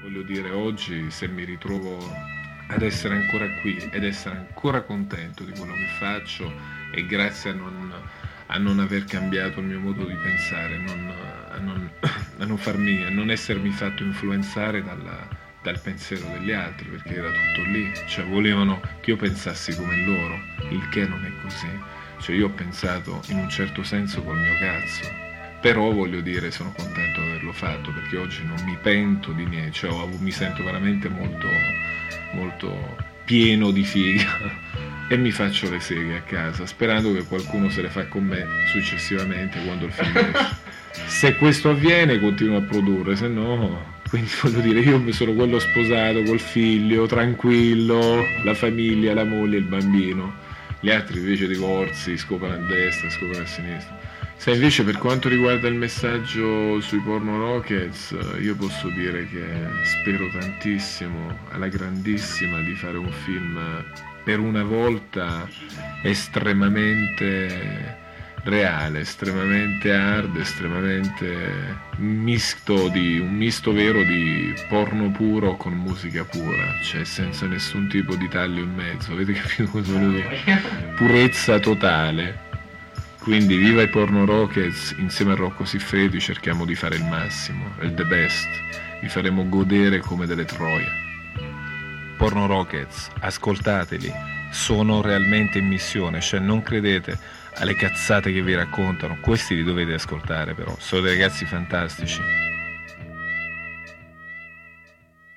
Voglio dire, oggi se mi ritrovo ad essere ancora qui ed essere ancora contento di quello che faccio è grazie a non aver cambiato il mio modo di pensare, a non essermi fatto influenzare dal pensiero degli altri, perché era tutto lì, cioè volevano che io pensassi come loro, il che non è così, cioè io ho pensato in un certo senso col mio cazzo. Però voglio dire, sono contento di averlo fatto perché oggi non mi pento di niente, cioè mi sento veramente molto, molto pieno di figa e mi faccio le seghe a casa, sperando che qualcuno se le fa con me successivamente quando il film esce. Se questo avviene continuo a produrre, se no, quindi voglio dire, io sono quello sposato col figlio, tranquillo, la famiglia, la moglie, il bambino. Gli altri invece divorzi, scopano a destra, scopano a sinistra. Se invece per quanto riguarda il messaggio sui porno rockets, io posso dire che spero tantissimo, alla grandissima, di fare un film per una volta estremamente reale, estremamente hard, estremamente un misto vero di porno puro con musica pura, cioè senza nessun tipo di taglio in mezzo, avete capito cosa voglio dire? Purezza totale. Quindi viva i porno rockets, insieme a Rocco Siffredi cerchiamo di fare il massimo, il the best, vi faremo godere come delle troie. Porno rockets, ascoltateli, sono realmente in missione, cioè non credete alle cazzate che vi raccontano, questi li dovete ascoltare però, sono dei ragazzi fantastici.